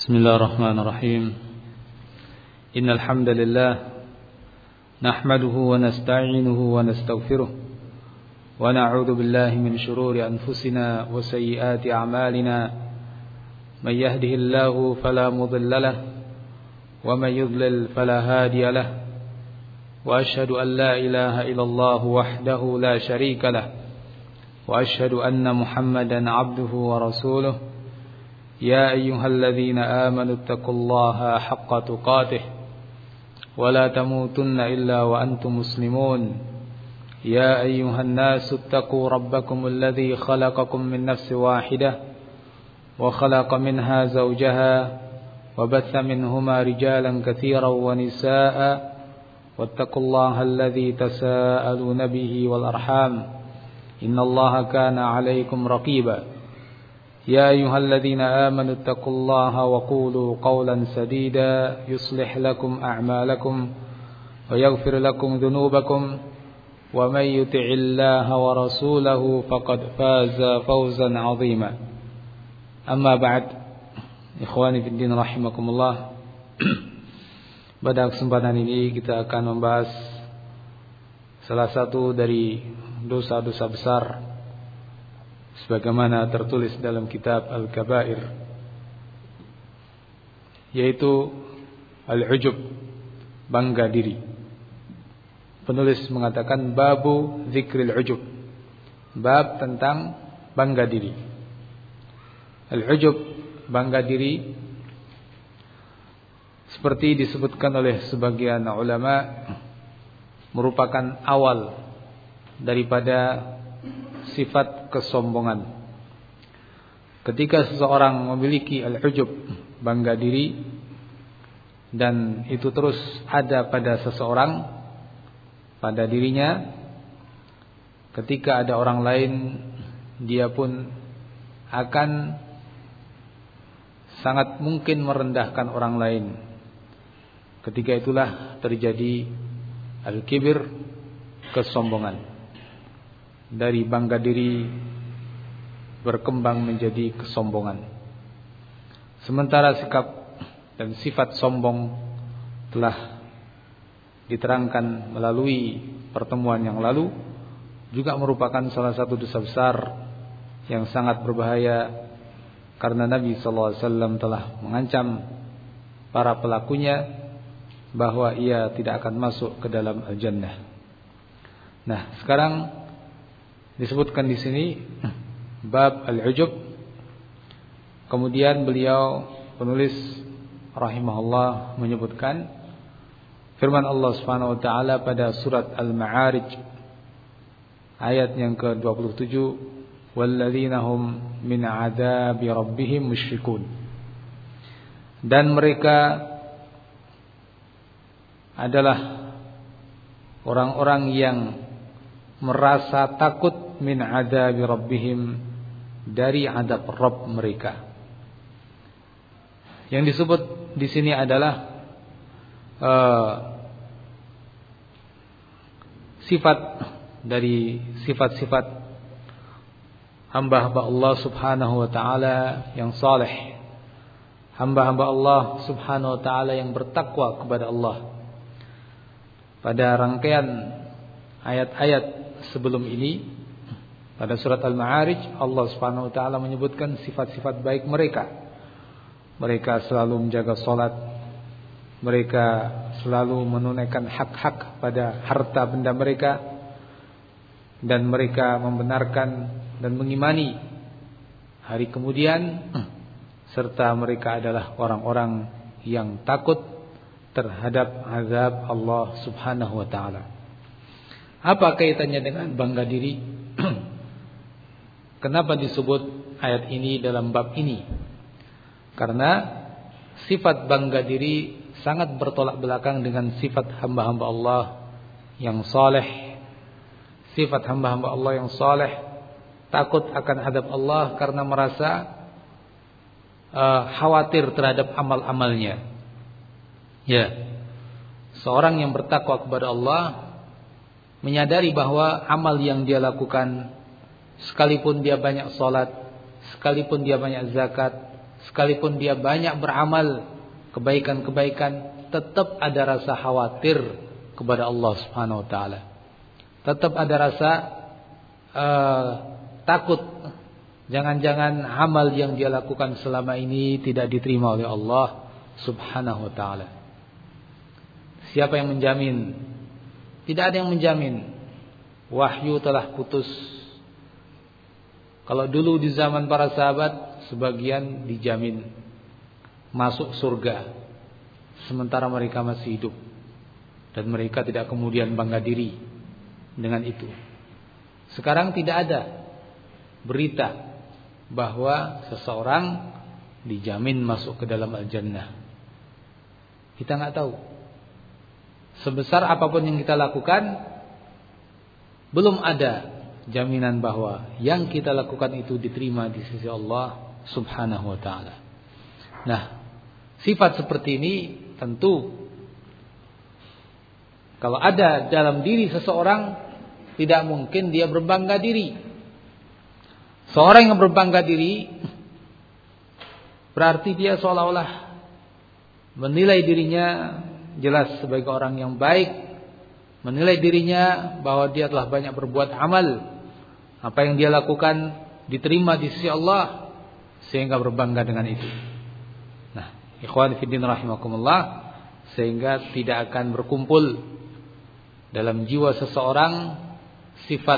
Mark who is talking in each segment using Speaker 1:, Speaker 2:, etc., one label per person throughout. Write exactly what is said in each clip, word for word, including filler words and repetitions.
Speaker 1: بسم الله الرحمن الرحيم إن الحمد لله نحمده ونستعينه ونستغفره ونعوذ بالله من شرور أنفسنا وسيئات أعمالنا من يهده الله فلا مضل له ومن يضلل فلا هادي له وأشهد أن لا إله إلا الله وحده لا شريك له وأشهد أن محمدا عبده ورسوله يا أيها الذين آمنوا اتقوا الله حق تقاته ولا تموتن إلا وأنتم مسلمون يا أيها الناس اتقوا ربكم الذي خلقكم من نفس واحدة وخلق منها زوجها وبث منهما رجالا كثيرا ونساء واتقوا الله الذي تساءلون به والأرحام إن الله كان عليكم رقيبا يا أيها الذين آمنوا اتقوا الله وقولوا قولا سديدا يصلح لكم أعمالكم ويغفر لكم ذنوبكم ومن يطع الله ورسوله فقد فاز فوزا عظيما أما بعد إخواني في الدين رحمكم الله. Pada kesempatan ini kita akan membahas salah satu dari dosa-dosa besar sebagaimana tertulis dalam kitab Al-Kabair, yaitu Al-Ujub, bangga diri. Penulis mengatakan babu zikril ujub, bab tentang bangga diri. Al-Ujub, bangga diri, seperti disebutkan oleh sebagian ulama, merupakan awal daripada sifat kesombongan. Ketika seseorang memiliki al-ujub, bangga diri, dan itu terus ada pada seseorang, pada dirinya, ketika ada orang lain, dia pun akan sangat mungkin merendahkan orang lain. Ketika itulah terjadi al-kibir, kesombongan. Dari bangga diri berkembang menjadi kesombongan. Sementara sikap dan sifat sombong telah diterangkan melalui pertemuan yang lalu, juga merupakan salah satu dosa besar yang sangat berbahaya, karena Nabi sallallahu alaihi wasallam telah mengancam para pelakunya bahwa ia tidak akan masuk ke dalam al-jannah. Nah, sekarang disebutkan di sini bab al-ujub. Kemudian beliau penulis rahimahullah menyebutkan firman Allah Subhanahu wa taala pada surat Al-Ma'arij ayat yang ke dua puluh tujuh, walladzina hum min 'adzabi rabbihim musyrikun. Dan mereka adalah orang-orang yang merasa takut min adabi rabbihim, dari adab Rabb mereka. Yang disebut di sini adalah uh, sifat dari sifat-sifat hamba-hamba Allah Subhanahu wa taala yang saleh, hamba-hamba Allah Subhanahu wa taala yang bertakwa kepada Allah. Pada rangkaian ayat-ayat sebelum ini, pada surat Al-Ma'arij, Allah Subhanahu wa taala menyebutkan sifat-sifat baik mereka. Mereka selalu menjaga salat, mereka selalu menunaikan hak-hak pada harta benda mereka, dan mereka membenarkan dan mengimani hari kemudian, serta mereka adalah orang-orang yang takut terhadap azab Allah Subhanahu wa taala. Apa kaitannya dengan bangga diri? Kenapa disebut ayat ini dalam bab ini? Karena sifat bangga diri sangat bertolak belakang dengan sifat hamba-hamba Allah yang saleh. Sifat hamba-hamba Allah yang saleh takut akan adab Allah karena merasa uh, khawatir terhadap amal-amalnya. Ya, seorang yang bertakwa kepada Allah menyadari bahwa amal yang dia lakukan, sekalipun dia banyak salat, sekalipun dia banyak zakat, sekalipun dia banyak beramal kebaikan-kebaikan, tetap ada rasa khawatir kepada Allah Subhanahu wa taala. Tetap ada rasa uh, takut, jangan-jangan amal yang dia lakukan selama ini tidak diterima oleh Allah Subhanahu wa taala. Siapa yang menjamin? Tidak ada yang menjamin. Wahyu telah putus. Kalau dulu di zaman para sahabat, sebagian dijamin masuk surga sementara mereka masih hidup, dan mereka tidak kemudian bangga diri dengan itu. Sekarang tidak ada berita bahwa seseorang dijamin masuk ke dalam al-jannah. Kita nggak tahu. Sebesar apapun yang kita lakukan, belum ada jaminan bahwa yang kita lakukan itu diterima di sisi Allah Subhanahu wa taala. Nah, sifat seperti ini tentu kalau ada dalam diri seseorang, tidak mungkin dia berbangga diri. Seorang yang berbangga diri berarti dia seolah-olah menilai dirinya jelas sebagai orang yang baik, menilai dirinya bahwa dia telah banyak berbuat amal, apa yang dia lakukan diterima di sisi Allah, sehingga berbangga dengan itu. Nah, ikhwan fillah rahimakumullah, sehingga tidak akan berkumpul dalam jiwa seseorang sifat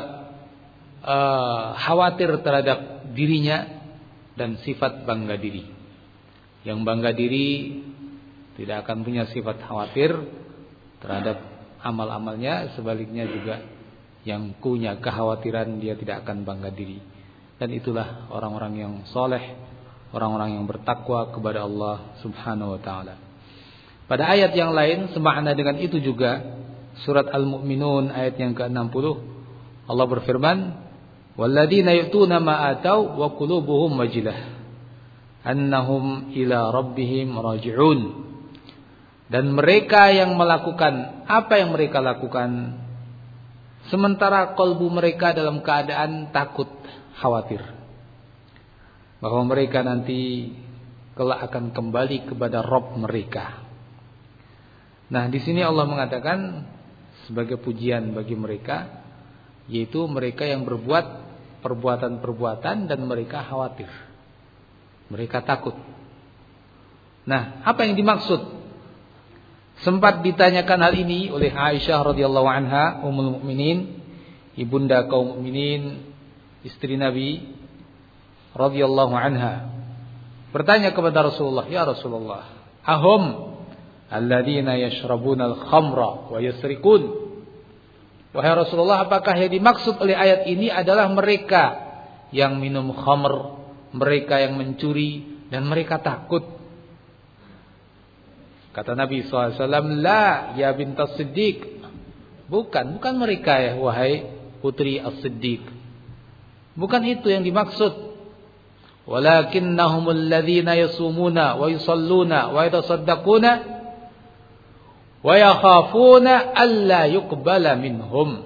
Speaker 1: uh, khawatir terhadap dirinya dan sifat bangga diri. Yang bangga diri tidak akan punya sifat khawatir terhadap amal-amalnya, sebaliknya juga yang punya kekhawatiran dia tidak akan bangga diri. Dan itulah orang-orang yang soleh, orang-orang yang bertakwa kepada Allah Subhanahu wa taala. Pada ayat yang lain semakna dengan itu juga, surat Al-Mu'minun ayat yang ke enam puluh, Allah berfirman, "Walladzina yu'tuna ma atau wa qulubuhum wajilah annahum ila rabbihim raji'un." Dan mereka yang melakukan apa yang mereka lakukan, sementara kalbu mereka dalam keadaan takut, khawatir, bahwa mereka nanti kelak akan kembali kepada Rabb mereka. Nah, di sini Allah mengatakan sebagai pujian bagi mereka, yaitu mereka yang berbuat perbuatan-perbuatan dan mereka khawatir, mereka takut. Nah, apa yang dimaksud? Sempat ditanyakan hal ini oleh Aisyah radhiyallahu anha, ummul mukminin, ibunda kaum mukminin, istri Nabi radhiyallahu anha. Bertanya kepada Rasulullah, "Ya Rasulullah, ahum alladzina yashrabuna al-khamra wa yasrikun?" Wahai Rasulullah, apakah yang dimaksud oleh ayat ini adalah mereka yang minum khamr, mereka yang mencuri, dan mereka takut? Kata Nabi shallallahu alaihi wasallam, "La ya bintas Siddiq." Bukan, bukan mereka ya wahai putri As-Siddiq. Bukan itu yang dimaksud. Walakinnahumul ladzina yasumuna wa yusalluna wa yatasaddaquna wa yakhafuna alla yuqbala minhum.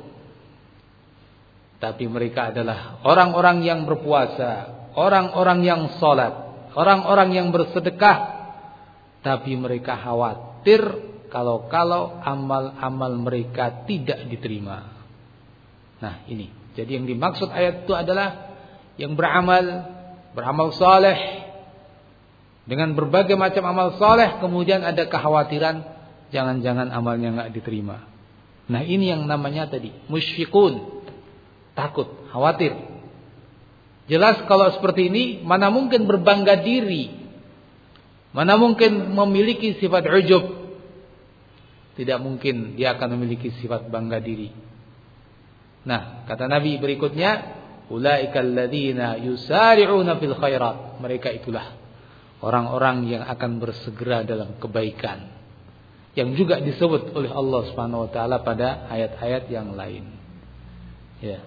Speaker 1: Tapi mereka adalah orang-orang yang berpuasa, orang-orang yang salat, orang-orang yang bersedekah, tapi mereka khawatir kalau-kalau amal-amal mereka tidak diterima. Nah, ini. Jadi yang dimaksud ayat itu adalah yang beramal, beramal saleh dengan berbagai macam amal saleh, kemudian ada kekhawatiran jangan-jangan amalnya enggak diterima. Nah, ini yang namanya tadi musyfiqun, takut, khawatir. Jelas kalau seperti ini mana mungkin berbangga diri, mana mungkin memiliki sifat ujub. Tidak mungkin dia akan memiliki sifat bangga diri. Nah, kata Nabi berikutnya, ulaikal ladzina yusari'una fil khairat. Mereka itulah orang-orang yang akan bersegera dalam kebaikan, yang juga disebut oleh Allah Subhanahu wa taala pada ayat-ayat yang lain. Ya.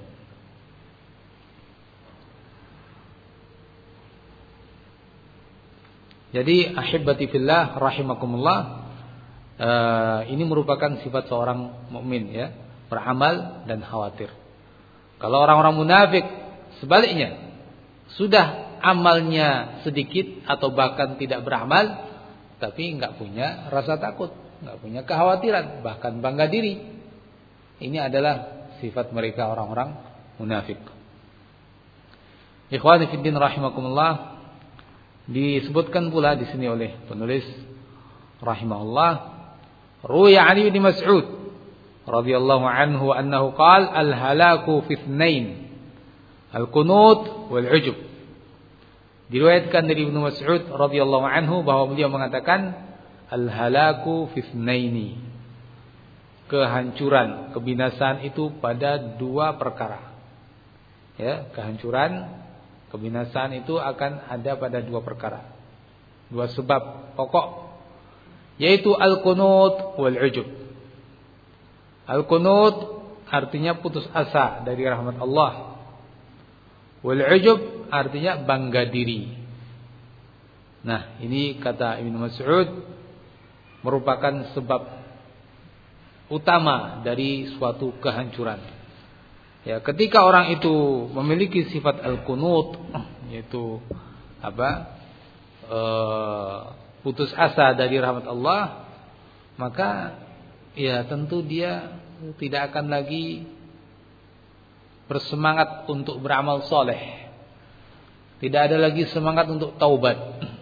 Speaker 1: Jadi ahibbati fillah rahimakumullah, uh, ini merupakan sifat seorang mukmin ya, beramal dan khawatir. Kalau orang-orang munafik sebaliknya, sudah amalnya sedikit atau bahkan tidak beramal, tapi enggak punya rasa takut, enggak punya kekhawatiran, bahkan bangga diri. Ini adalah sifat mereka orang-orang munafik. Ikhwani fiddin rahimakumullah, disebutkan pula di sini oleh penulis rahimahullah, ruya Ali bin Mas'ud radhiyallahu anhu annahu qala al-halaku fi ithnain, al-qunut wal ujub. Diriwayatkan dari Ibnu Mas'ud radhiyallahu anhu bahwa beliau mengatakan al-halaku fi ithnaini, kehancuran, kebinasaan itu pada dua perkara. Ya, kehancuran, kebinasaan itu akan ada pada dua perkara. Dua sebab pokok, yaitu al-qunut wal ujub. Al-qunut artinya putus asa dari rahmat Allah. Wal ujub artinya bangga diri. Nah, ini kata Ibnu Mas'ud merupakan sebab utama dari suatu kehancuran. Ya, ketika orang itu memiliki sifat al-qunut, yaitu apa? E, putus asa dari rahmat Allah, maka ya tentu dia tidak akan lagi bersemangat untuk beramal soleh. Tidak ada lagi semangat untuk taubat.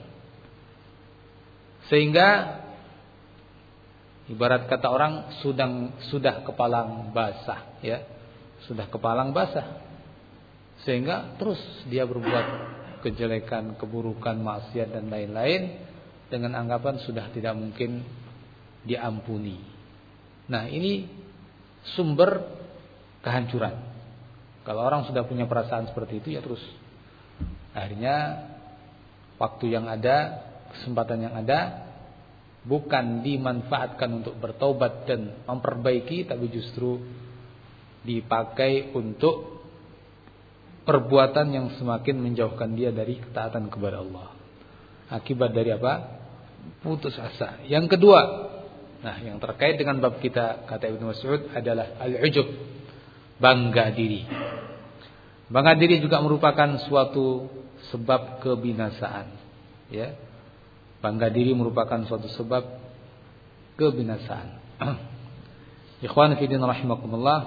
Speaker 1: Sehingga ibarat kata orang sudah sudah kepalang basah, ya. Sudah kepalang basah. Sehingga terus dia berbuat kejelekan, keburukan, maksiat dan lain-lain dengan anggapan sudah tidak mungkin diampuni. Nah, ini sumber kehancuran. Kalau orang sudah punya perasaan seperti itu, ya terus akhirnya waktu yang ada, kesempatan yang ada bukan dimanfaatkan untuk bertaubat dan memperbaiki, tapi justru dipakai untuk perbuatan yang semakin menjauhkan dia dari ketaatan kepada Allah. Akibat dari apa? Putus asa. Yang kedua, nah yang terkait dengan bab kita, kata Ibnu Mas'ud, adalah al-ujub, bangga diri. Bangga diri juga merupakan suatu sebab kebinasaan, ya. Bangga diri merupakan suatu sebab kebinasaan. Ikhwan fillah rahimakumullah,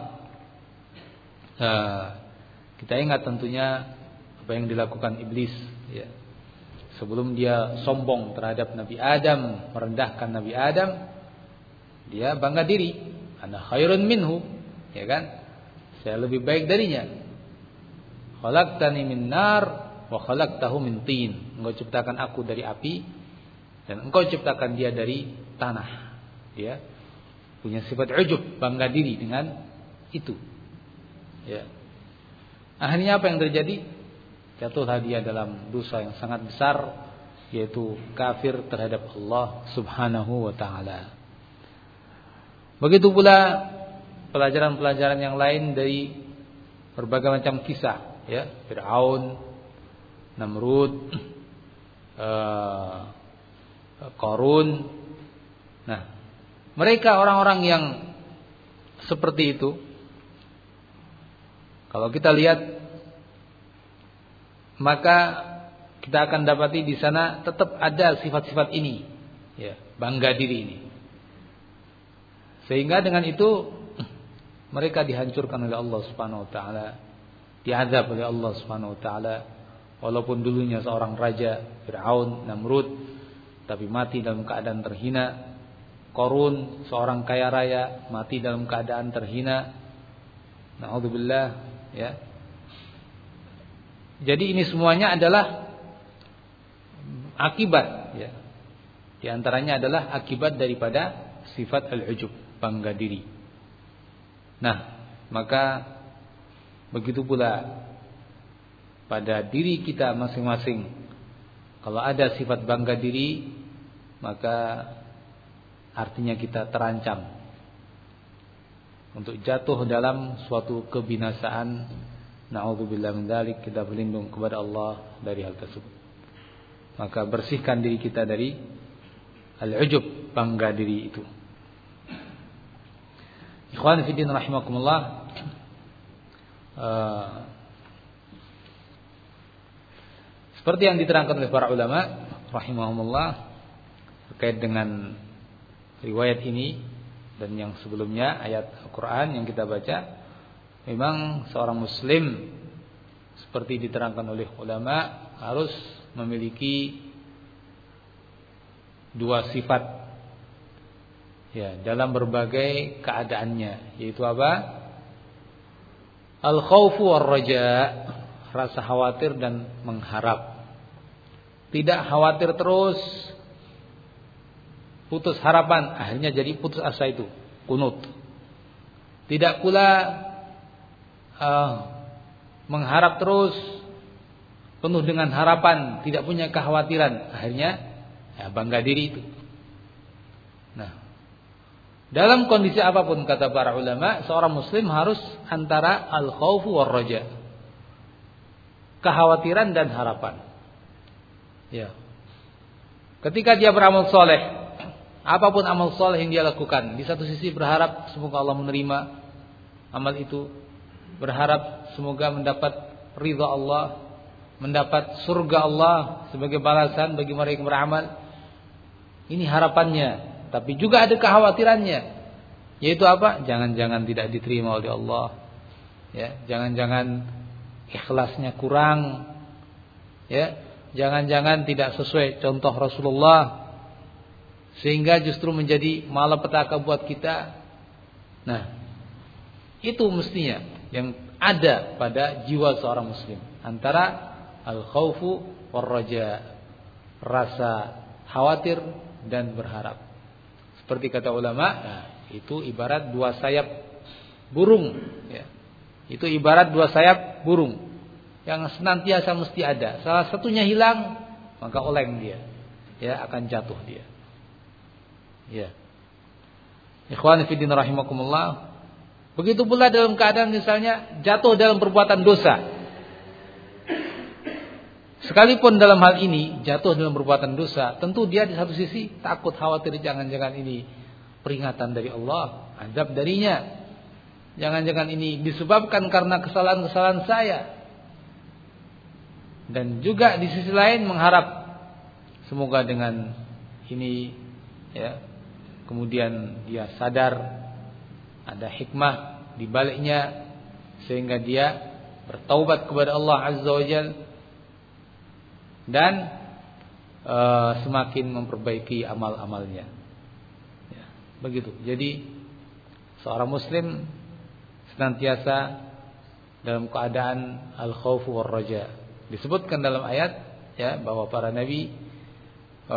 Speaker 1: uh, kita ingat tentunya apa yang dilakukan iblis, ya. Sebelum dia sombong terhadap Nabi Adam, merendahkan Nabi Adam, dia bangga diri, ana khairun minhu, ya kan? Saya lebih baik darinya. Khalaqtani min nar wa khalaqtahu min tin. Engkau ciptakan aku dari api dan engkau ciptakan dia dari tanah. Dia punya sifat ujub, bangga diri dengan itu. Ya. Akhirnya apa yang terjadi? Jatuhlah dia dalam dosa yang sangat besar, yaitu kafir terhadap Allah Subhanahu wa taala. Begitu pula pelajaran-pelajaran yang lain dari berbagai macam kisah, ya, Fir'aun, Namrud, uh, Qarun. Nah, mereka orang-orang yang seperti itu, kalau kita lihat, maka kita akan dapati di sana tetap ada sifat-sifat ini, ya, bangga diri ini. Sehingga dengan itu mereka dihancurkan oleh Allah Subhanahu wa taala, diazab oleh Allah Subhanahu wa taala. Walaupun dulunya seorang raja, Fir'aun, Namrud, tapi mati dalam keadaan terhina. Qarun, seorang kaya raya, mati dalam keadaan terhina. Na'udzubillah, ya. Jadi ini semuanya adalah akibat, ya. Di antaranya adalah akibat daripada sifat al-ujub, bangga diri. Nah, maka begitu pula pada diri kita masing-masing. Kalau ada sifat bangga diri, maka artinya kita terancam untuk jatuh dalam suatu kebinasaan. Na'udzubillah min dzalik, kita berlindung kepada Allah dari hal tersebut. Maka bersihkan diri kita dari al-ujub, bangga diri itu. Ikhwan fillah rahimakumullah, uh, Seperti yang diterangkan oleh para ulama rahimahumullah terkait dengan riwayat ini dan yang sebelumnya ayat Al-Quran yang kita baca, memang seorang muslim seperti diterangkan oleh ulama harus memiliki dua sifat ya dalam berbagai keadaannya, yaitu apa? Al-khawfu war-raja, rasa khawatir dan mengharap. Tidak khawatir terus, putus harapan, akhirnya jadi putus asa, itu kunut. Tidak pula uh, mengharap terus, penuh dengan harapan, tidak punya kekhawatiran, akhirnya ya, bangga diri itu. Nah, dalam kondisi apapun kata para ulama, seorang muslim harus antara al-khawfu war-raja, kekhawatiran dan harapan. Ya. Ketika dia beramal soleh, apapun amal soleh yang dia lakukan, di satu sisi berharap semoga Allah menerima amal itu, berharap semoga mendapat ridha Allah, mendapat surga Allah sebagai balasan bagi mereka yang beramal. Ini harapannya, tapi juga ada kekhawatirannya, yaitu apa? Jangan-jangan tidak diterima oleh Allah, ya, jangan-jangan ikhlasnya kurang, ya, jangan-jangan tidak sesuai contoh Rasulullah, sehingga justru menjadi malapetaka buat kita. Nah, itu mestinya yang ada pada jiwa seorang muslim, antara al-khawfu war-raja, rasa khawatir dan berharap. Seperti kata ulama, nah, itu ibarat dua sayap burung, ya. Itu ibarat dua sayap burung yang senantiasa mesti ada. Salah satunya hilang, maka oleng dia, ya, akan jatuh dia. Ya. Ikhwan fillah rahimakumullah. Begitu pula dalam keadaan misalnya jatuh dalam perbuatan dosa. Sekalipun dalam hal ini jatuh dalam perbuatan dosa, tentu dia di satu sisi takut, khawatir, jangan-jangan ini peringatan dari Allah, azab darinya. Jangan-jangan ini disebabkan karena kesalahan-kesalahan saya. Dan juga di sisi lain mengharap semoga dengan ini, ya, kemudian dia sadar ada hikmah di baliknya sehingga dia bertaubat kepada Allah Azza wa Jalla dan e, semakin memperbaiki amal-amalnya. Ya, begitu. Jadi seorang muslim senantiasa dalam keadaan al-khawfu war-raja. Disebutkan dalam ayat, ya, bahwa para nabi e,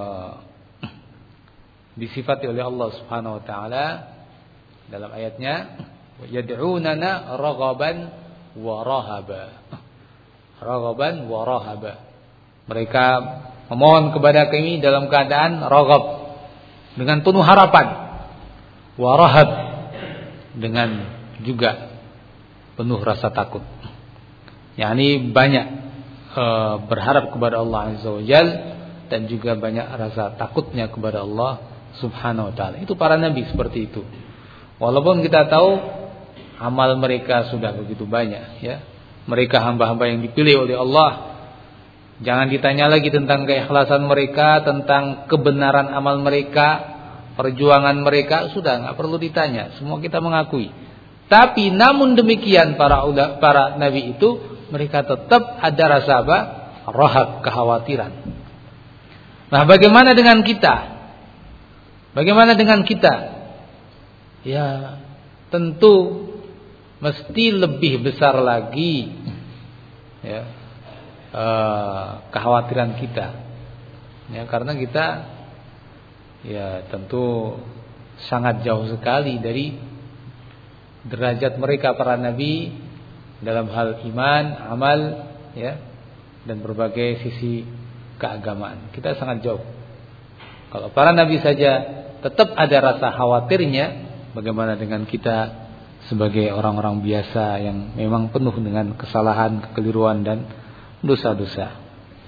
Speaker 1: disifati oleh Allah Subhanahu wa taala dalam ayatnya, yad'unana raghaban wa rahaba. Raghaban wa rahaba. Mereka memohon kepada kami dalam keadaan raghab, dengan penuh harapan, wa rahab, dengan juga penuh rasa takut. yakni banyak e, berharap kepada Allah Azza wa Jalla dan juga banyak rasa takutnya kepada Allah Subhanahu wa taala. Itu para nabi seperti itu. Walaupun kita tahu amal mereka sudah begitu banyak, ya. Mereka hamba-hamba yang dipilih oleh Allah. Jangan ditanya lagi tentang keikhlasan mereka, tentang kebenaran amal mereka, perjuangan mereka, sudah enggak perlu ditanya. Semua kita mengakui. Tapi namun demikian para para nabi itu mereka tetap ada rasa apa? Rahab, kekhawatiran. Nah, bagaimana dengan kita? Bagaimana dengan kita? Ya, tentu mesti lebih besar lagi, ya, eh, kekhawatiran kita, ya, karena kita, ya, tentu sangat jauh sekali dari derajat mereka para nabi dalam hal iman, amal, ya, dan berbagai sisi keagamaan. Kita sangat jauh. Kalau para nabi saja tetap ada rasa khawatirnya, bagaimana dengan kita sebagai orang-orang biasa yang memang penuh dengan kesalahan, kekeliruan dan dosa-dosa.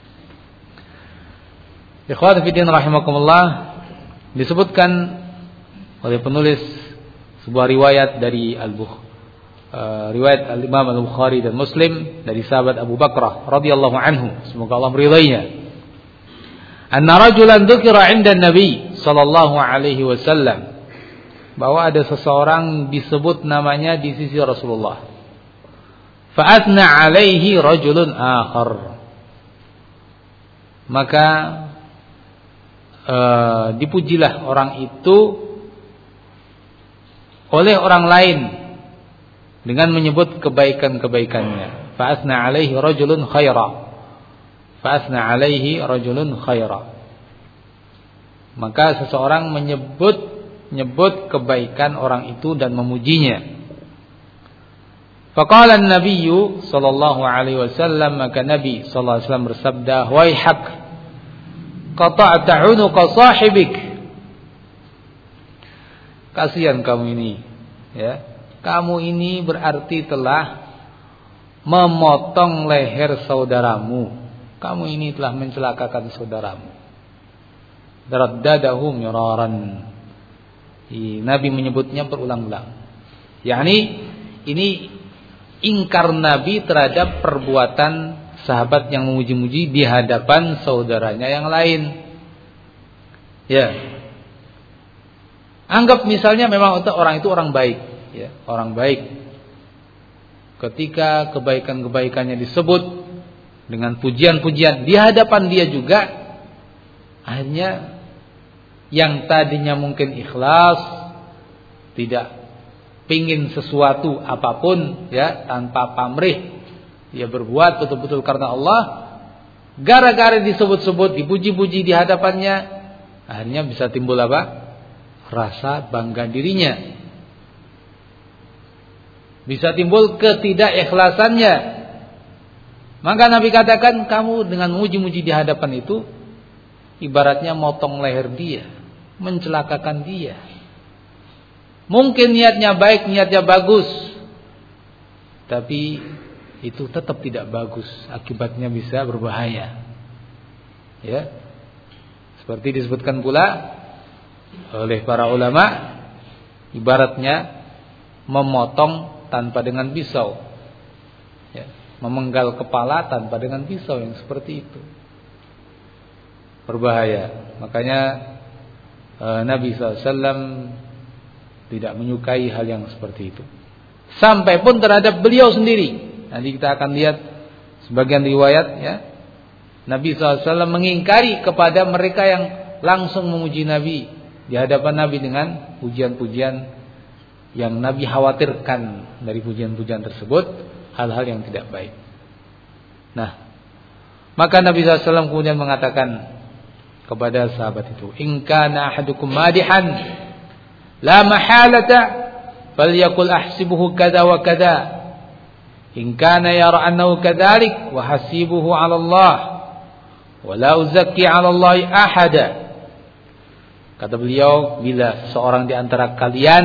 Speaker 1: Ikhwan fillah rahimakumullah, disebutkan oleh penulis sebuah riwayat dari uh, riwayat Al-Imam Al-Bukhari dan Muslim dari sahabat Abu Bakrah radhiyallahu anhu, semoga Allah meridainya. Anna rajulan dzukira 'inda Nabi sallallahu alaihi wasallam, bahwa ada seseorang disebut namanya di sisi Rasulullah. Fa athna 'alaihi rajulun akhar. Maka uh, dipujilah orang itu oleh orang lain dengan menyebut kebaikan-kebaikannya. Fa athna 'alaihi rajulun khaira. Fa athna 'alaihi rajulun khaira. Maka seseorang menyebut menyebut kebaikan orang itu dan memujinya. Faqala an-nabiy sallallahu alaihi wasallam, maka Nabi sallallahu alaihi wasallam bersabda, "Waihak, qata'ta 'unuqa sahibik." Kasihan kamu ini, ya. Kamu ini berarti telah memotong leher saudaramu. Kamu ini telah mencelakakan saudaramu. Daraddadahu miraran. Nabi menyebutnya berulang-ulang. yakni ini ingkar Nabi terhadap perbuatan sahabat yang memuji-muji di hadapan saudaranya yang lain. Ya. Anggap misalnya memang orang itu orang baik, ya, orang baik. Ketika kebaikan-kebaikannya disebut dengan pujian-pujian di hadapan dia juga, akhirnya yang tadinya mungkin ikhlas, tidak pingin sesuatu apapun, ya, tanpa pamrih, dia berbuat betul-betul karena Allah, gara-gara disebut-sebut, dipuji-puji di hadapannya, akhirnya bisa timbul apa? Rasa bangga dirinya. Bisa timbul ketidakikhlasannya. Maka Nabi katakan, kamu dengan muji-muji di hadapan itu ibaratnya motong leher dia, mencelakakan dia. Mungkin niatnya baik, niatnya bagus, tapi itu tetap tidak bagus, akibatnya bisa berbahaya. Ya. Seperti disebutkan pula oleh para ulama, ibaratnya memotong tanpa dengan pisau, ya, memenggal kepala tanpa dengan pisau, yang seperti itu berbahaya. Makanya eh, Nabi shallallahu alaihi wasallam tidak menyukai hal yang seperti itu, sampai pun terhadap beliau sendiri. Nanti kita akan lihat sebagian riwayat, ya, Nabi shallallahu alaihi wasallam mengingkari kepada mereka yang langsung memuji Nabi di hadapan Nabi dengan pujian-pujian yang Nabi khawatirkan dari pujian-pujian tersebut hal-hal yang tidak baik. Nah, maka Nabi shallallahu alaihi wasallam kemudian mengatakan kepada sahabat itu, "In kana ahadukum madihan la mahalata falyaqul ahsibuhu kadza wa kadza. In kana yara annahu kadzalik wa hasibuhu 'ala Allah wa la uzakki 'ala Allah ahada." Kata beliau, bila seorang di antara kalian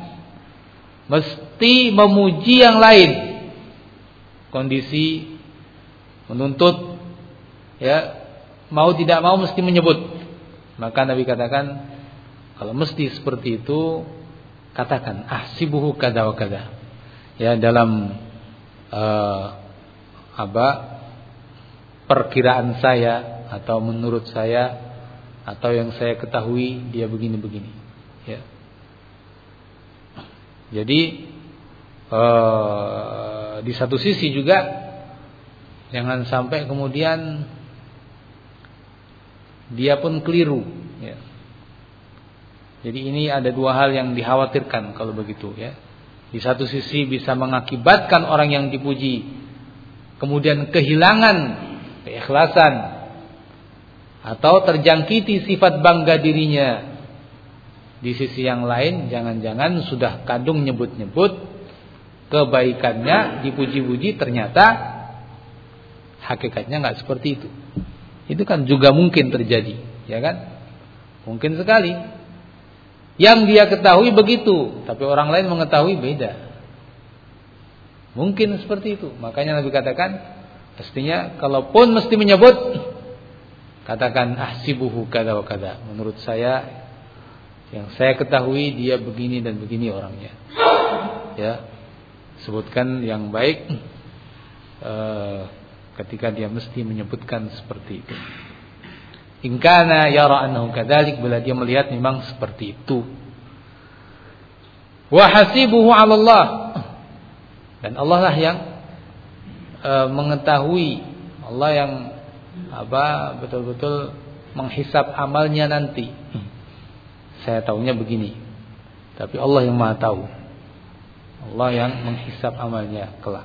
Speaker 1: mesti memuji yang lain, kondisi menuntut, ya, mau tidak mau mesti menyebut, maka Nabi katakan, kalau mesti seperti itu, katakan ahsibuhu kadza wa kadza. Ya, dalam uh, apa perkiraan saya atau menurut saya atau yang saya ketahui dia begini-begini, ya. Jadi uh, di satu sisi juga jangan sampai kemudian dia pun keliru, ya. Jadi ini ada dua hal yang dikhawatirkan kalau begitu, ya. Di satu sisi bisa mengakibatkan orang yang dipuji kemudian kehilangan keikhlasan atau terjangkiti sifat bangga dirinya. Di sisi yang lain, jangan-jangan sudah kadung nyebut-nyebut kebaikannya, dipuji-puji, ternyata hakikatnya nggak seperti itu. Itu kan juga mungkin terjadi, ya kan? Mungkin sekali. Yang dia ketahui begitu, tapi orang lain mengetahui beda. Mungkin seperti itu. Makanya Nabi katakan, pastinya kalaupun mesti menyebut, katakan ahsibuhu kadza wa kadza. Menurut saya, yang saya ketahui dia begini dan begini orangnya. Ya. sebutkan yang baik uh, ketika dia mesti menyebutkan seperti itu. In kana yara annahu kadzalik, bila dia melihat memang seperti itu. Wa hasibuhu 'ala Allah, dan Allah lah yang uh, mengetahui, Allah yang apa betul-betul menghisab amalnya nanti. Saya tahunya begini, tapi Allah yang Maha tahu. Allah yang menghisab amalnya kelak.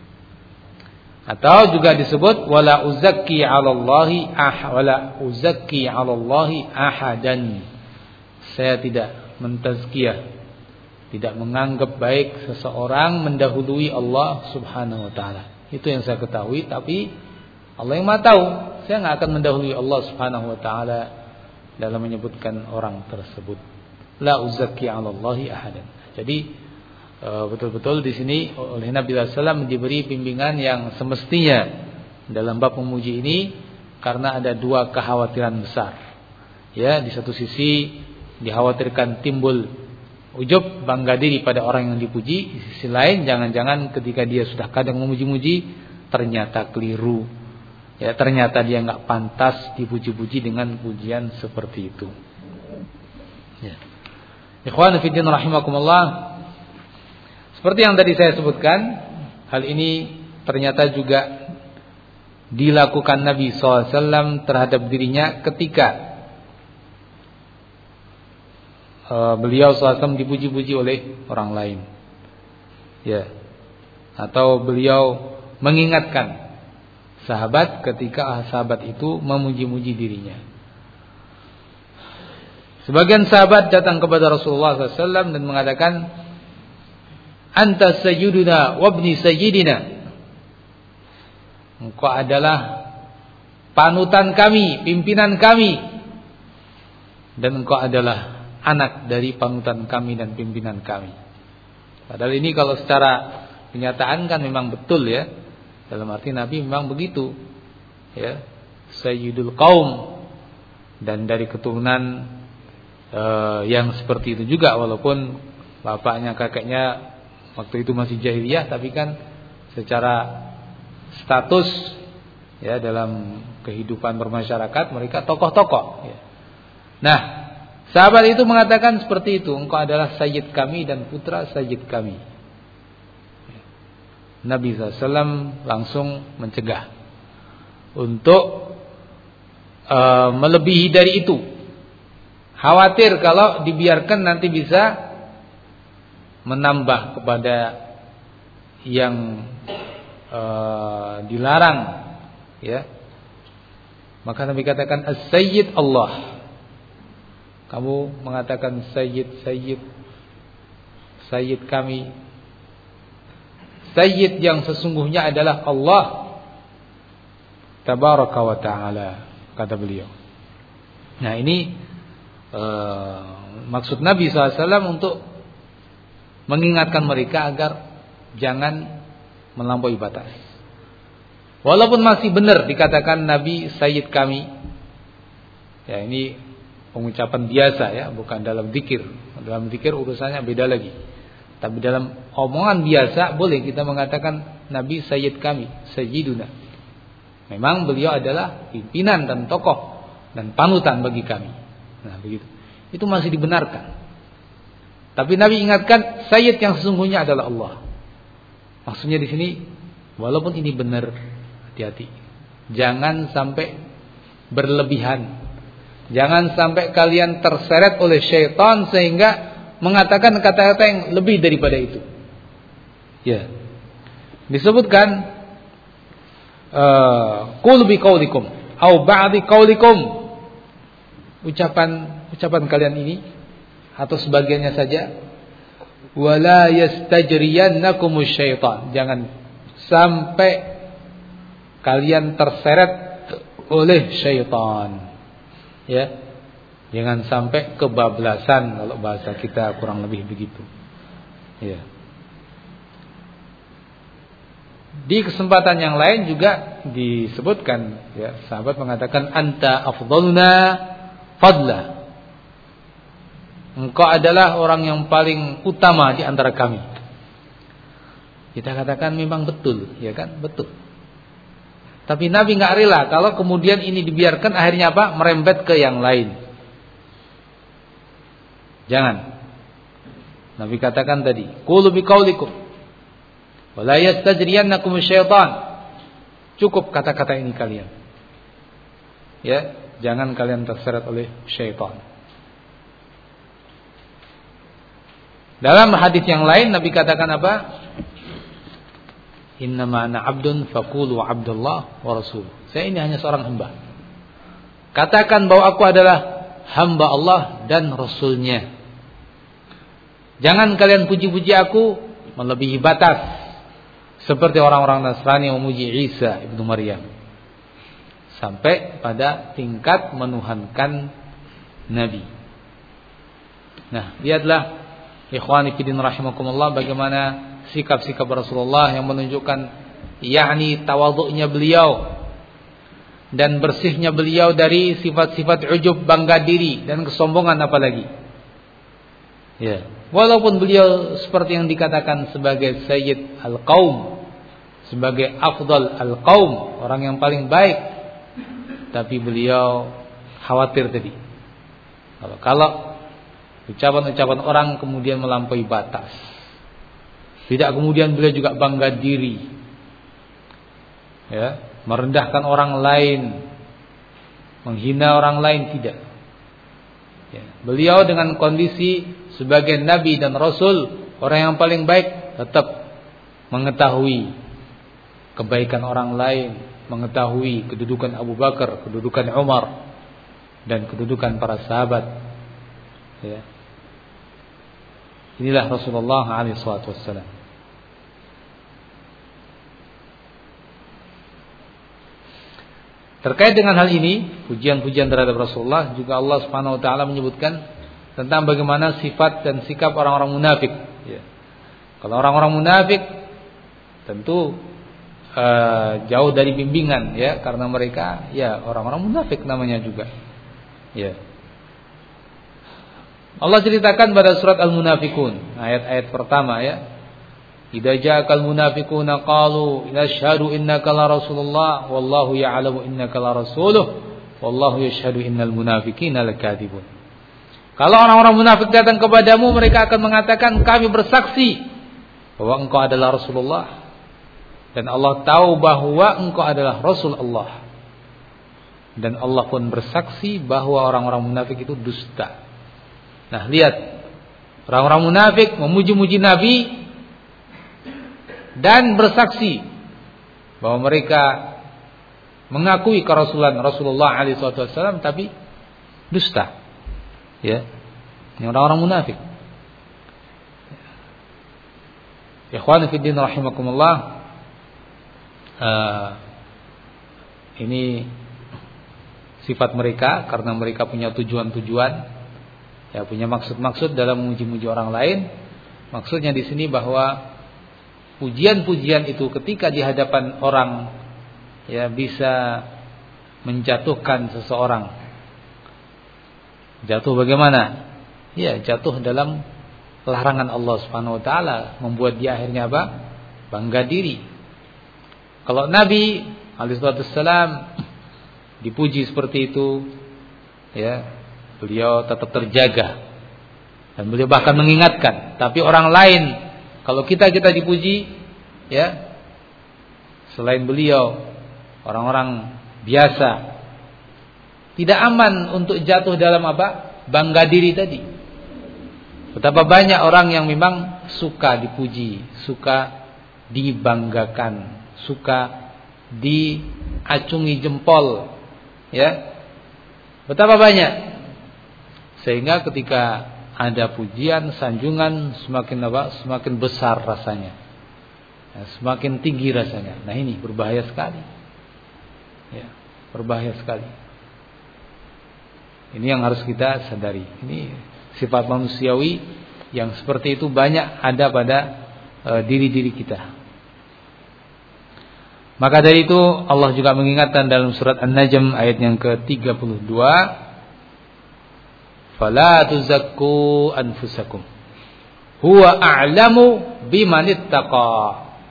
Speaker 1: Atau juga disebut wala uzakki 'alallahi ah wala uzakki 'alallahi ahadan. Saya tidak mentazkiyah, tidak menganggap baik seseorang mendahului Allah Subhanahu wa taala. Itu yang saya ketahui, tapi Allah yang Maha tahu. Saya enggak akan mendahului Allah Subhanahu wa taala dalam menyebutkan orang tersebut. La uzakki 'alallahi ahadan. Jadi betul-betul di sini oleh Nabi sallallahu alaihi wasallam diberi bimbingan yang semestinya dalam bab memuji ini, karena ada dua kekhawatiran besar. Ya, di satu sisi dikhawatirkan timbul ujub, bangga diri pada orang yang dipuji. Di sisi lain jangan-jangan ketika dia sudah kadang memuji-muji ternyata keliru. Ya, ternyata dia enggak pantas dipuji-puji dengan pujian seperti itu. Ya. Ikhwan fillah rahimakumullah, seperti yang tadi saya sebutkan, hal ini ternyata juga dilakukan Nabi shallallahu alaihi wasallam terhadap dirinya ketika uh, beliau shallallahu alaihi wasallam dipuji-puji oleh orang lain. Ya. Atau beliau mengingatkan sahabat ketika sahabat itu memuji-muji dirinya. Sebagian sahabat datang kepada Rasulullah shallallahu alaihi wasallam dan mengatakan, anta sayyiduna wabni sayyidina, engkau adalah panutan kami, pimpinan kami, dan engkau adalah anak dari panutan kami dan pimpinan kami. Padahal ini kalau secara kenyataan kan memang betul ya, dalam arti Nabi memang begitu ya, sayyidul qaum, dan dari keturunan uh, yang seperti itu juga, walaupun bapaknya kakeknya waktu itu masih jahiliyah, tapi kan secara status ya dalam kehidupan bermasyarakat mereka tokoh-tokoh ya. Nah, sahabat itu mengatakan seperti itu, engkau adalah sayyid kami dan putra sayyid kami. Nabi sallallahu alaihi wasallam langsung mencegah untuk uh, melebihi dari itu. Khawatir kalau dibiarkan nanti bisa menambah kepada yang uh, dilarang ya. Maka Nabi katakan as-sayyid Allah. Kamu mengatakan sayyid sayyid sayyid kami. Sayyid yang sesungguhnya adalah Allah tabaraka wa taala, kata beliau. Nah, ini uh, maksud Nabi sallallahu alaihi wasallam untuk mengingatkan mereka agar jangan melampaui batas. Walaupun masih benar dikatakan Nabi sayyid kami. Ya, ini pengucapan biasa ya, bukan dalam zikir. Dalam zikir urusannya beda lagi. Tapi dalam omongan biasa boleh kita mengatakan Nabi sayyid kami, sayyiduna. Memang beliau adalah pimpinan dan tokoh dan panutan bagi kami. Nah, begitu. Itu masih dibenarkan. Tapi Nabi ingatkan sayyid yang sesungguhnya adalah Allah. Maksudnya di sini walaupun ini benar, hati-hati. Jangan sampai berlebihan. Jangan sampai kalian terseret oleh syaitan sehingga mengatakan kata-kata yang lebih daripada itu. Ya. Disebutkan qul bi qaulikum au ba'di qaulikum. Ucapan ucapan kalian ini atau sebagiannya saja. Wala yastajriyannakumus syaitan. Jangan sampai kalian terseret oleh syaitan. Ya. Jangan sampai kebablasan, kalau bahasa kita kurang lebih begitu. Ya. Di kesempatan yang lain juga disebutkan ya, sahabat mengatakan anta afdhaluna fadla. Engkau adalah orang yang paling utama di antara kami. Kita katakan memang betul, ya kan? Betul. Tapi Nabi nggak rela kalau kemudian ini dibiarkan, akhirnya apa? Merembet ke yang lain. Jangan. Nabi katakan tadi, qulu biqaulikum wa la yastajriyannakum syaitan. Cukup kata-kata ini kalian. Ya, jangan kalian terseret oleh syaitan. Dalam hadis yang lain Nabi katakan apa? Innama ana abdun faqulu abdullah wa rasul. Saya ini hanya seorang hamba. Katakan bahwa aku adalah hamba Allah dan Rasulnya. Jangan kalian puji-puji aku melebihi batas, seperti orang-orang Nasrani yang memuji Isa ibnu Maryam, sampai pada tingkat menuhankan Nabi. Nah, lihatlah ikhwani fillah rahimakumullah, bagaimana sikap-sikap Rasulullah yang menunjukkan yakni tawadhu'nya beliau dan bersihnya beliau dari sifat-sifat ujub, bangga diri dan kesombongan apalagi. Ya, walaupun beliau seperti yang dikatakan sebagai sayyid al-qaum, sebagai afdal al-qaum, orang yang paling baik, tapi beliau khawatir tadi kalau, kalau ucapan-ucapan orang kemudian melampaui batas. Tidak kemudian beliau juga bangga diri, ya, merendahkan orang lain, menghina orang lain, tidak. Ya, beliau dengan kondisi sebagai Nabi dan Rasul, orang yang paling baik, tetap mengetahui kebaikan orang lain, mengetahui kedudukan Abu Bakar, kedudukan Umar, dan kedudukan para sahabat. Ya. Inilah Rasulullah alaihi wasallam. Terkait dengan hal ini, pujian-pujian terhadap Rasulullah, juga Allah Subhanahu wa taala menyebutkan tentang bagaimana sifat dan sikap orang-orang munafik. Ya. Kalau orang-orang munafik tentu uh, jauh dari bimbingan, ya, karena mereka ya orang-orang munafik namanya juga. Ya. Allah ceritakan pada surat Al-Munafikun, ayat-ayat pertama, ya. Idza ja'akal munafiquna qalu nashhadu innaka la rasulullah wallahu ya'lamu innaka la rasuluh wallahu yashhadu innal munafiqina lakadzibun. Kalau orang-orang munafik datang kepadamu, mereka akan mengatakan, kami bersaksi bahwa engkau adalah Rasulullah, dan Allah tahu bahwa engkau adalah Rasul Allah, dan Allah pun bersaksi bahwa orang-orang munafik itu dusta. Nah, lihat, orang-orang munafik memuji-muji Nabi dan bersaksi bahwa mereka mengakui kerasulan Rasulullah alaihi wasallam, tapi dusta. Ya, ini orang-orang munafik. Ikhwan fi din rahimakumullah, uh, ini sifat mereka karena mereka punya tujuan-tujuan, ya, punya maksud-maksud dalam memuji-muji orang lain. Maksudnya di sini bahwa pujian-pujian itu ketika di hadapan orang, ya, bisa menjatuhkan seseorang. Jatuh bagaimana? Ya, jatuh dalam larangan Allah Subhanahu wa taala, membuat dia akhirnya apa? Bangga diri. Kalau Nabi alaihi wasallam dipuji seperti itu, ya, beliau tetap terjaga dan beliau bahkan mengingatkan. Tapi orang lain, kalau kita kita dipuji, ya, selain beliau, orang-orang biasa, tidak aman untuk jatuh dalam apa? Bangga diri tadi. Betapa banyak orang yang memang suka dipuji, suka dibanggakan, suka diacungi jempol, ya. Betapa banyak. Sehingga ketika ada pujian, sanjungan, semakin apa? Semakin besar rasanya, ya, semakin tinggi rasanya. Nah, ini berbahaya sekali, ya, berbahaya sekali. Ini yang harus kita sadari. Ini sifat manusiawi yang seperti itu banyak ada pada uh, diri-diri kita. Maka dari itu Allah juga mengingatkan dalam surat An-Najm ayat yang ke tiga puluh dua, "Fala tuzakku anfusakum. Huwa a'lamu bimanittaqa."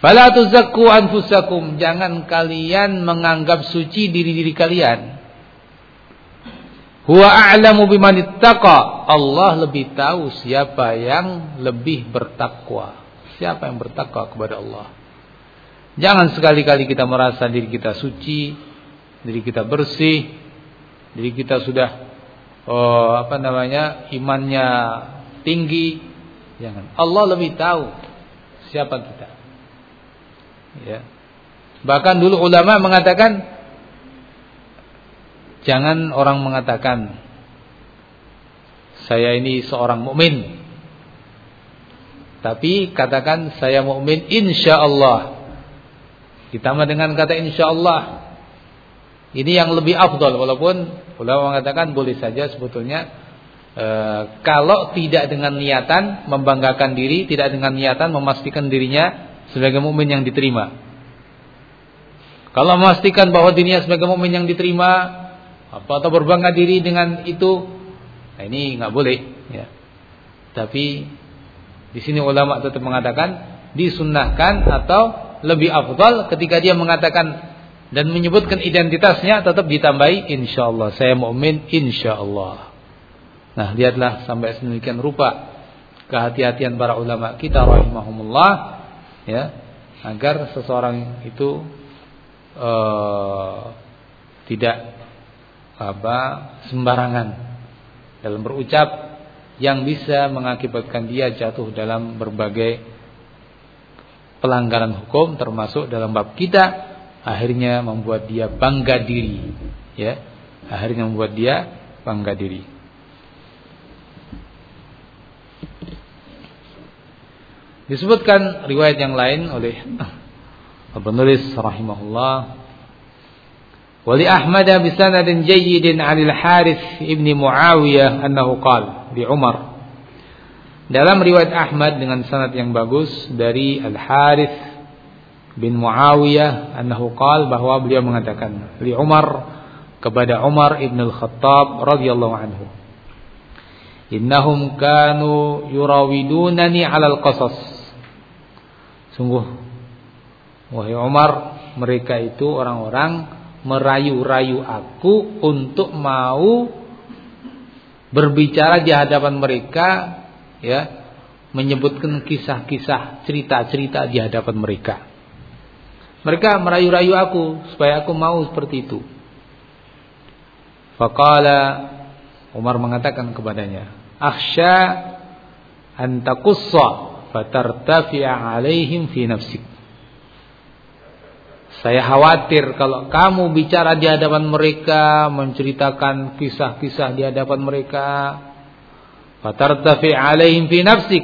Speaker 1: Fala tuzakku anfusakum, jangan kalian menganggap suci diri-diri kalian. Huwa a'lamu biman ittaqa, Allah lebih tahu siapa yang lebih bertakwa. Siapa yang bertakwa kepada Allah. Jangan sekali-kali kita merasa diri kita suci, diri kita bersih, diri kita sudah oh, apa namanya imannya tinggi. Jangan. Allah lebih tahu siapa kita. Ya. Bahkan dulu ulama mengatakan, jangan orang mengatakan saya ini seorang mukmin, tapi katakan saya mukmin insyaallah. Ditambah dengan kata insyaallah. Ini yang lebih afdal, walaupun ulama mengatakan boleh saja sebetulnya e, kalau tidak dengan niatan membanggakan diri, tidak dengan niatan memastikan dirinya sebagai mukmin yang diterima. Kalau memastikan bahwa dirinya sebagai mukmin yang diterima, apa atau berbangga diri dengan itu, nah ini nggak boleh. Ya. Tapi di sini ulama tetap mengatakan disunnahkan atau lebih afdal ketika dia mengatakan dan menyebutkan identitasnya tetap ditambahi insyaallah, saya mukmin insyaallah. Nah, lihatlah sampai sedemikian rupa kehati-hatian para ulama kita rahimahumullah. Ya, agar seseorang itu uh, tidak apa sembarangan dalam berucap yang bisa mengakibatkan dia jatuh dalam berbagai pelanggaran hukum, termasuk dalam bab kita, akhirnya membuat dia bangga diri, ya, akhirnya membuat dia bangga diri. Disebutkan riwayat yang lain oleh penulis rahimahullah, wali Ahmad bi sanadin jayyidin 'anil Harits ibn Muawiyah annahu qala li Umar. Dalam riwayat Ahmad dengan sanad yang bagus dari Al Harits bin Muawiyah annahu qala, bahwa beliau mengatakan li Umar, kepada Umar ibn al-Khattab radhiyallahu anhu, innahum kanu yurawidunani 'alal qasas. Sungguh, wahai Umar, mereka itu orang-orang merayu-rayu aku untuk mau berbicara di hadapan mereka, ya, menyebutkan kisah-kisah, cerita-cerita di hadapan mereka. Mereka merayu-rayu aku supaya aku mau seperti itu. Faqala, Umar mengatakan kepadanya, akhsha an taqussa fatartafi'a 'alaihim fi nafsik. Saya khawatir kalau kamu bicara di hadapan mereka, menceritakan kisah-kisah di hadapan mereka, fatartafi' 'alaihim fi nafsik,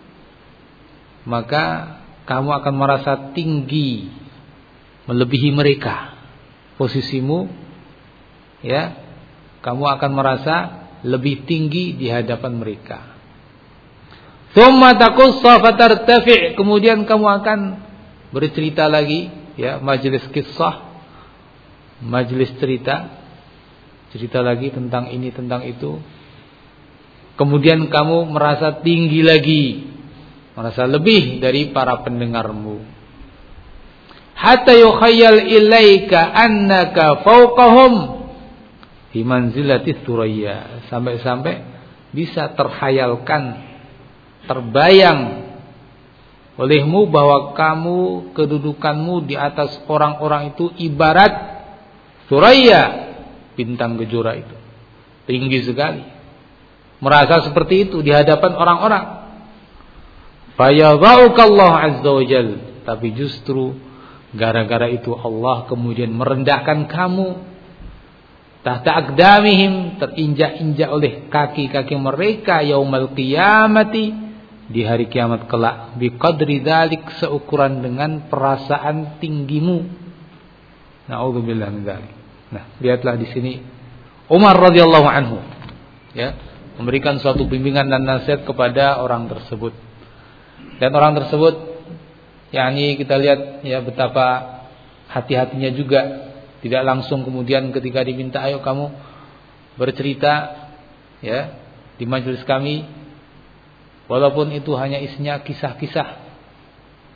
Speaker 1: maka kamu akan merasa tinggi melebihi mereka posisimu, ya, kamu akan merasa lebih tinggi di hadapan mereka. Tsumma taqussa fatartafi', kemudian kamu akan bercerita lagi, ya, majelis kisah, majelis cerita, cerita lagi tentang ini tentang itu. Kemudian kamu merasa tinggi lagi, merasa lebih dari para pendengarmu. Hatta yukhayyal ilaika annaka fawqahum fi manzilati thuraya, sampai-sampai bisa terhayalkan, terbayang olehmu bahwa kamu, kedudukanmu di atas orang-orang itu ibarat Suraya, bintang kejora itu, tinggi sekali. Merasa seperti itu di hadapan orang-orang. Fayadha'ukallahu azza wa jal, tapi justru gara-gara itu Allah kemudian merendahkan kamu. Tahta aqdamihim, terinjak-injak oleh kaki-kaki mereka yaumal qiyamati, di hari kiamat kelak, biqadri dzalik, seukuran dengan perasaan tinggimu. Na'udzubillah min dzalik. Nah, lihatlah di sini Umar radhiyallahu anhu, ya, memberikan suatu bimbingan dan nasihat kepada orang tersebut. Dan orang tersebut, yakni kita lihat, ya, betapa hati-hatinya juga, tidak langsung kemudian ketika diminta, ayo kamu bercerita, ya, di majelis kami, walaupun itu hanya isinya kisah-kisah,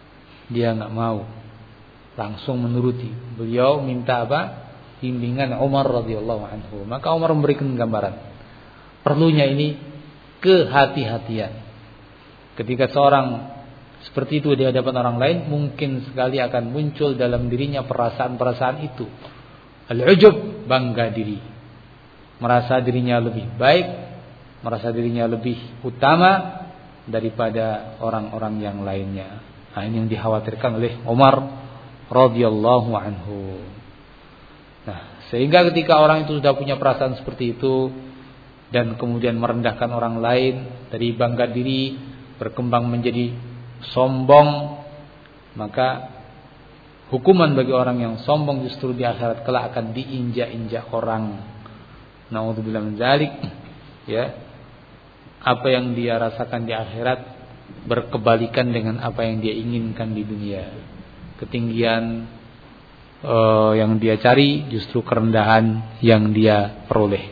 Speaker 1: dia enggak mau, langsung menuruti. Beliau minta apa? Bimbingan Umar radhiyallahu anhu. Maka Umar memberikan gambaran perlunya ini kehati-hatian. Ketika seorang seperti itu di hadapan orang lain, mungkin sekali akan muncul dalam dirinya perasaan-perasaan itu. Al-ujub, bangga diri, merasa dirinya lebih baik, merasa dirinya lebih utama daripada orang-orang yang lainnya. Nah, ini yang dikhawatirkan oleh Umar radhiyallahu anhu. Nah, sehingga ketika orang itu sudah punya perasaan seperti itu dan kemudian merendahkan orang lain, dari bangga diri berkembang menjadi sombong, maka hukuman bagi orang yang sombong justru di akhirat kelak akan diinjak-injak orang. Nauzubillah min dzalik. Ya. Apa yang dia rasakan di akhirat berkebalikan dengan apa yang dia inginkan di dunia. Ketinggian uh, yang dia cari justru kerendahan yang dia peroleh.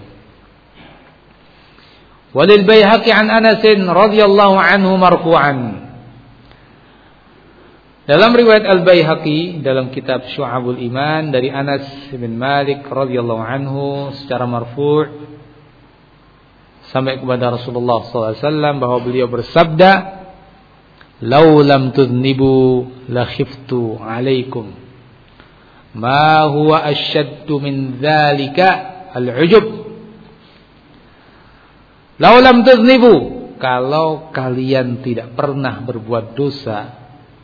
Speaker 1: Walil Baihaqi an Anas radhiyallahu anhu marfu'an. Dalam riwayat Al-Baihaqi dalam kitab Syu'abul Iman dari Anas bin Malik radhiyallahu anhu secara marfu' sampai kepada Rasulullah sallallahu alaihi wasallam bahwa beliau bersabda, "Lau lam tudnibu la khiftu 'alaikum ma huwa asyaddu min dzalika al-'ujub." Lau lam tudnibu, kalau kalian tidak pernah berbuat dosa,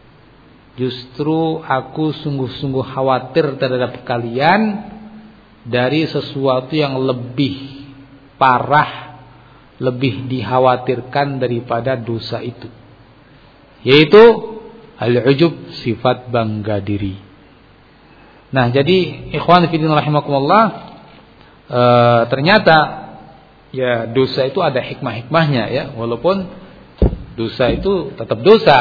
Speaker 1: justru aku sungguh-sungguh khawatir terhadap kalian dari sesuatu yang lebih parah, lebih dikhawatirkan daripada dosa itu, yaitu al-ujub, sifat bangga diri. Nah, jadi ikhwan fillah rahimakumullah, e, ternyata ya dosa itu ada hikmah-hikmahnya ya, walaupun dosa itu tetap dosa,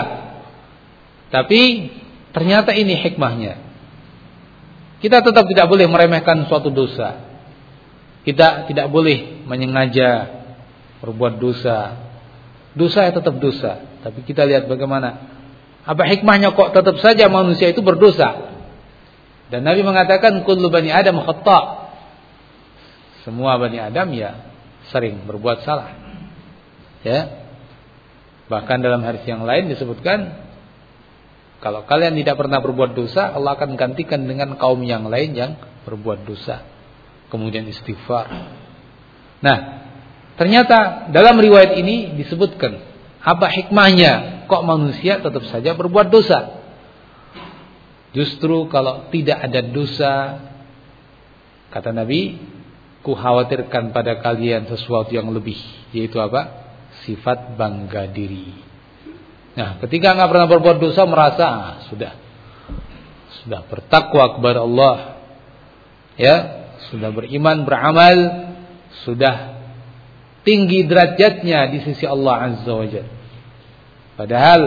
Speaker 1: tapi ternyata ini hikmahnya. Kita tetap tidak boleh meremehkan suatu dosa. Kita tidak boleh menyengaja berbuat dosa. Dosa ya tetap dosa, tapi kita lihat bagaimana, apa hikmahnya kok tetap saja manusia itu berdosa. Dan Nabi mengatakan kullu bani Adam khata'. Semua bani Adam ya sering berbuat salah. Ya. Bahkan dalam hadis yang lain disebutkan, kalau kalian tidak pernah berbuat dosa, Allah akan gantikan dengan kaum yang lain yang berbuat dosa. Kemudian istighfar. Nah, ternyata dalam riwayat ini disebutkan apa hikmahnya kok manusia tetap saja berbuat dosa. Justru kalau tidak ada dosa, kata Nabi, ku khawatirkan pada kalian sesuatu yang lebih, yaitu apa? Sifat bangga diri. Nah, ketika enggak pernah berbuat dosa, merasa ah, sudah sudah bertakwa kepada Allah, ya, sudah beriman, beramal, sudah tinggi derajatnya di sisi Allah Azza wa Jalla. Padahal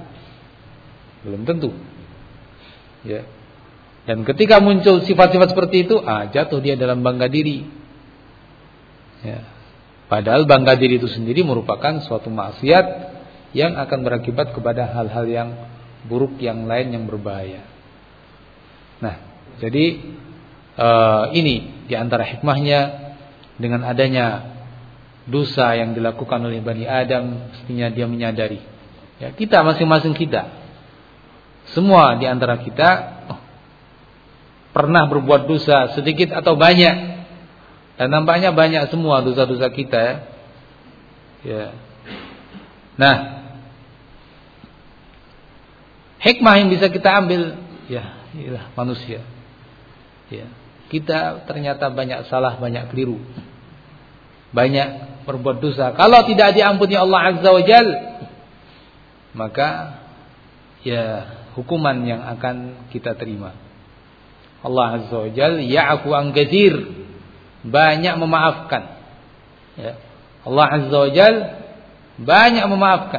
Speaker 1: belum tentu. Ya. Dan ketika muncul sifat-sifat seperti itu, ah, jatuh dia dalam bangga diri. Ya. Padahal bangga diri itu sendiri merupakan suatu maksiat yang akan berakibat kepada hal-hal yang buruk yang lain yang berbahaya. Nah, jadi uh, ini diantara hikmahnya dengan adanya dosa yang dilakukan oleh Bani Adam, mestinya dia menyadari. Ya, kita masing-masing kita. Semua di antara kita oh, pernah berbuat dosa sedikit atau banyak, dan nampaknya banyak semua dosa-dosa kita. Ya. Ya. Nah, hikmah yang bisa kita ambil, ya, inilah manusia. Ya, kita ternyata banyak salah, banyak keliru, banyak berbuat dosa. Kalau tidak diampuni Allah Azza wa Jal, maka ya hukuman yang akan kita terima. Allah Azza wa Jalla ya'fu an katsir, banyak memaafkan. Ya. Allah Azza wa Jalla banyak memaafkan.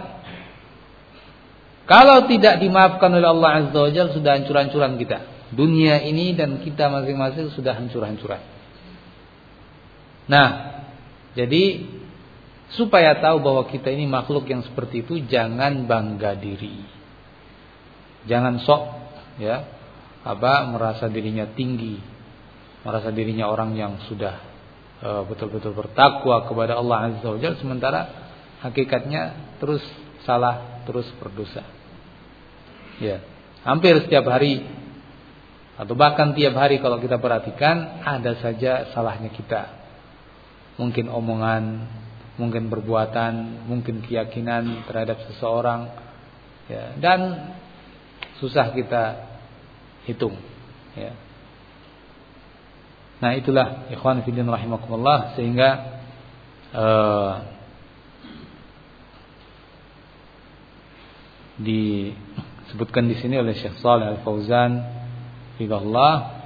Speaker 1: Kalau tidak dimaafkan oleh Allah Azza wa Jalla, sudah hancur-hancuran kita. Dunia ini dan kita masing-masing sudah hancur-hancuran. Nah, jadi supaya tahu bahwa kita ini makhluk yang seperti itu, jangan bangga diri. Jangan sok ya apa merasa dirinya tinggi, merasa dirinya orang yang sudah uh, betul-betul bertakwa kepada Allah Azza wa Jalla, sementara hakikatnya terus salah, terus berdosa. Ya, hampir setiap hari atau bahkan tiap hari kalau kita perhatikan ada saja salahnya kita. Mungkin omongan, mungkin perbuatan, mungkin keyakinan terhadap seseorang, ya, dan susah kita hitung, ya. Nah, itulah ikhwan fillah rahimakumullah, sehingga uh, disebutkan di sini oleh Syekh Shalih Al-Fauzan Fidallah,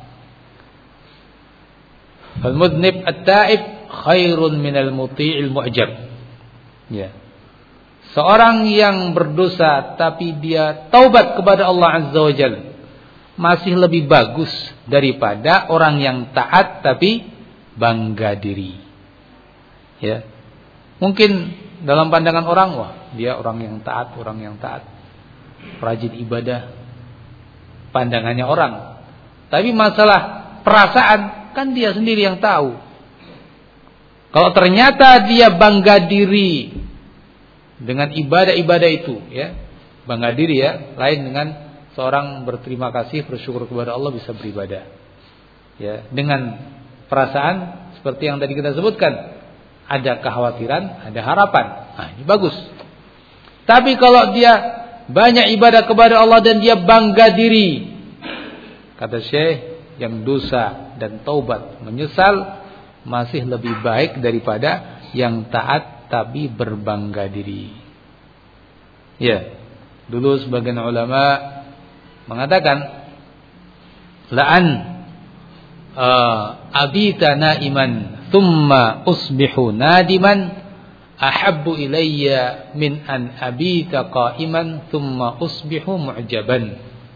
Speaker 1: al-mudnib at-ta'ib khairun minal muti'il mu'jab. Ya. Seorang yang berdosa tapi dia taubat kepada Allah Azza wa Jalla masih lebih bagus daripada orang yang taat tapi bangga diri. Ya. Mungkin dalam pandangan orang, wah, dia orang yang taat, orang yang taat, rajin ibadah, pandangannya orang. Tapi masalah perasaan kan dia sendiri yang tahu. Kalau ternyata dia bangga diri dengan ibadah-ibadah itu, ya, bangga diri ya, lain dengan seorang berterima kasih, bersyukur kepada Allah bisa beribadah. Ya, dengan perasaan seperti yang tadi kita sebutkan, ada kekhawatiran, ada harapan. Nah, ini bagus. Tapi kalau dia banyak ibadah kepada Allah dan dia bangga diri, kata Syekh, yang dosa dan taubat menyesal masih lebih baik daripada yang taat tapi berbangga diri. Ya, dulu sebagian ulama mengatakan, la'an uh, abita naiman thumma usbihu nadiman ahabbu ilayya min an abita qa'iman thumma usbihu mu'jaban.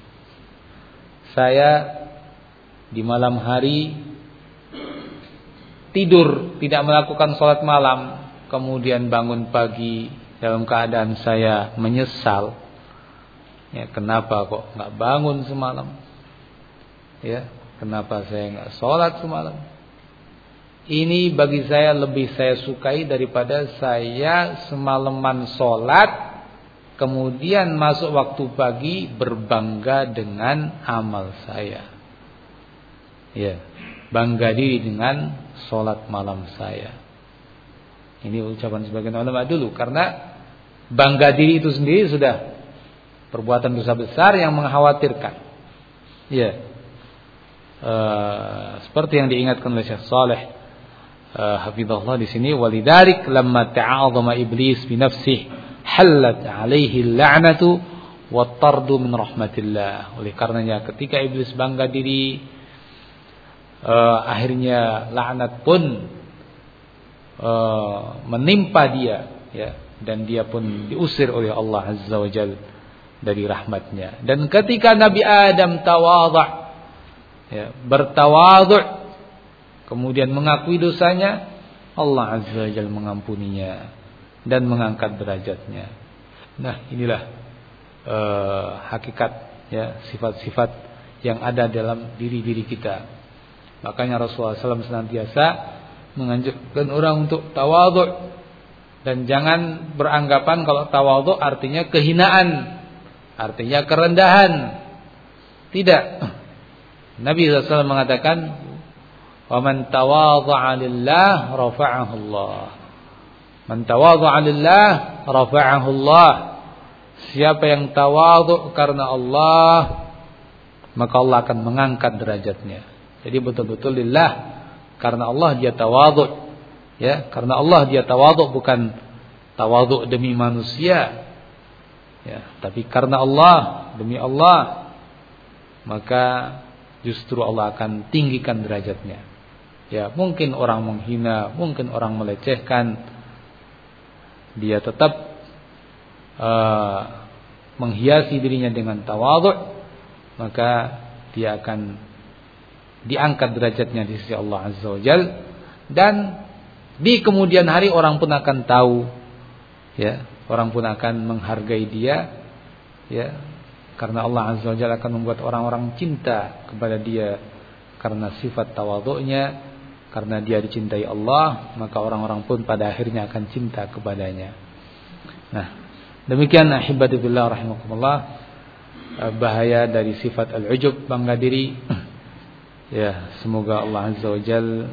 Speaker 1: Saya di malam hari tidur tidak melakukan sholat malam, kemudian bangun pagi dalam keadaan saya menyesal. Ya, kenapa kok nggak bangun semalam? Ya, kenapa saya nggak sholat semalam? Ini bagi saya lebih saya sukai daripada saya semalaman sholat, kemudian masuk waktu pagi berbangga dengan amal saya. Ya, bangga diri dengan sholat malam saya. Ini ucapan sebagian ulama dulu, karena bangga diri itu sendiri sudah perbuatan dosa besar yang mengkhawatirkan. Ya, e, seperti yang diingatkan oleh Syekh Shalih e, hafizahullah di sini, walidzalik lamma ta'azama iblis bi nafsihi halat alaihi la'natu wa tardu min rahmatillah. Oleh karenanya ketika iblis bangga diri, uh, akhirnya laknat pun uh, menimpa dia, ya, dan dia pun diusir oleh Allah Azza wa Jalla dari rahmatnya. Dan ketika Nabi Adam tawadhu', ya, bertawadhu', kemudian mengakui dosanya, Allah Azza wa Jalla mengampuninya dan mengangkat derajatnya. Nah, inilah uh, hakikat, ya, sifat-sifat yang ada dalam diri-diri kita. Makanya Rasulullah shallallahu alaihi wasallam senantiasa menganjurkan orang untuk tawadhu, dan jangan beranggapan kalau tawadhu artinya kehinaan, artinya kerendahan. Tidak. Nabi shallallahu alaihi wasallam mengatakan, "Wa man tawadha'a lillah rafa'ahu Allah." Man tawadha'a lillah rafa'ahu Allah. Siapa yang tawadhu karena Allah, maka Allah akan mengangkat derajatnya. Jadi betul-betul lillah, karena Allah dia tawadhu, ya, karena Allah dia tawadhu, bukan tawadhu demi manusia, ya, tapi karena Allah, demi Allah, maka justru Allah akan tinggikan derajatnya. Ya, mungkin orang menghina, mungkin orang melecehkan, dia tetap uh, menghiasi dirinya dengan tawadhu, maka dia akan diangkat derajatnya di sisi Allah Azza wa Jalla, dan di kemudian hari orang pun akan tahu, ya, orang pun akan menghargai dia, ya, Karena Allah Azza wa Jalla akan membuat orang-orang cinta kepada dia karena sifat tawadhu'nya, karena dia dicintai Allah, maka orang-orang pun pada akhirnya akan cinta kepadanya. Nah, demikian ahibati billah rahimakumullah, bahaya dari sifat al-ujub, bangga diri. Ya, semoga Allah Azza wa Jalla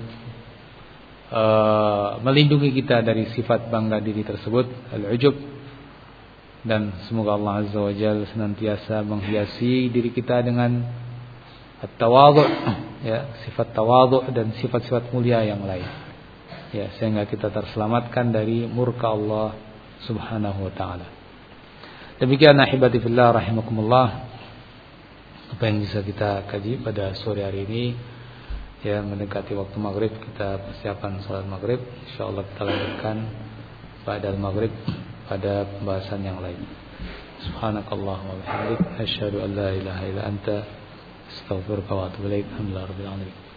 Speaker 1: uh, melindungi kita dari sifat bangga diri tersebut, al-ujub. Dan semoga Allah Azza wa Jalla senantiasa menghiasi diri kita dengan at-tawadhu', ya, sifat tawadhu' dan sifat-sifat mulia yang lain. Ya, sehingga kita terselamatkan dari murka Allah Subhanahu wa taala. Demikian ahibati fillah rahimakumullah, apa yang bisa kita kaji pada sore hari ini. Ya, mendekati waktu maghrib, kita persiapan salat maghrib. Insyaallah kita lanjutkan pada maghrib pada pembahasan yang lain. Subhanakallahumma wa bihamdik, asyhadu an la ilaha illa anta, astaghfiruka wa atubu ilaik. Alhamdulillahirabbil alamin.